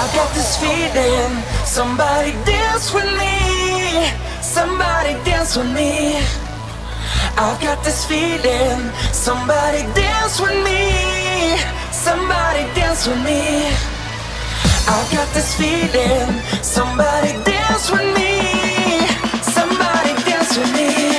I got this feeling. Somebody dance with me. Somebody dance with me. I've got this feeling. Somebody dance with me. Somebody dance with me. I've got this feeling. Somebody dance with me. Somebody dance with me.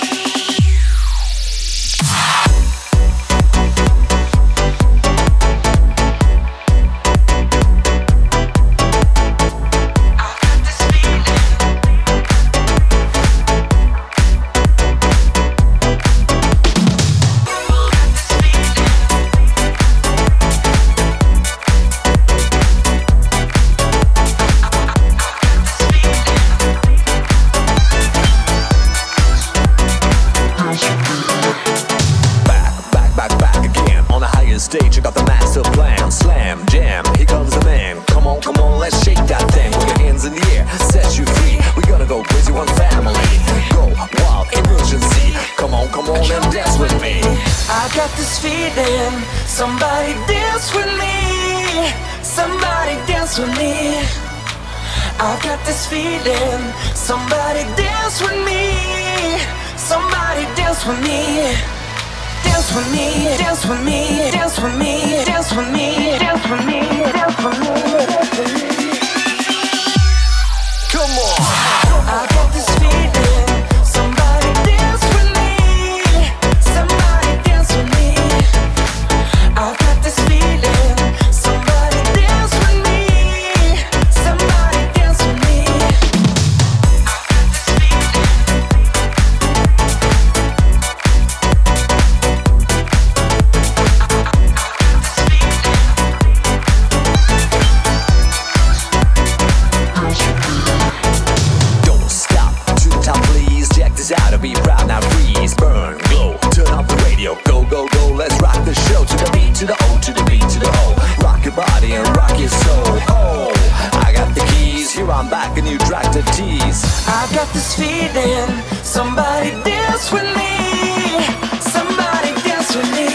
Stage, I got the master plan. Slam, jam, here comes the man. Come on, let's shake that thing. With your hands in the air, set you free. We gonna go crazy, one family. Go wild, emergency. Come on, and dance with me. I got this feeling. Somebody dance with me. Somebody dance with me. I've got this feeling. Somebody dance with me. Somebody dance with me. Dance with me, dance with me, dance with me, dance with me, dance with me, dance with me, dance with me. Come on! I got this feeling. Somebody dance with me. Somebody dance with me. I got this feeling. Somebody dance with me. Somebody dance with me. Out to be proud, now freeze, burn, glow. Turn up the radio, go, go, go. Let's rock the show to the beat, to the O, to the B, to the O. Rock your body and rock your soul. Oh, I got the keys. Here I'm back, and you track the tease. I've got this feeling. Somebody dance with me. Somebody dance with me.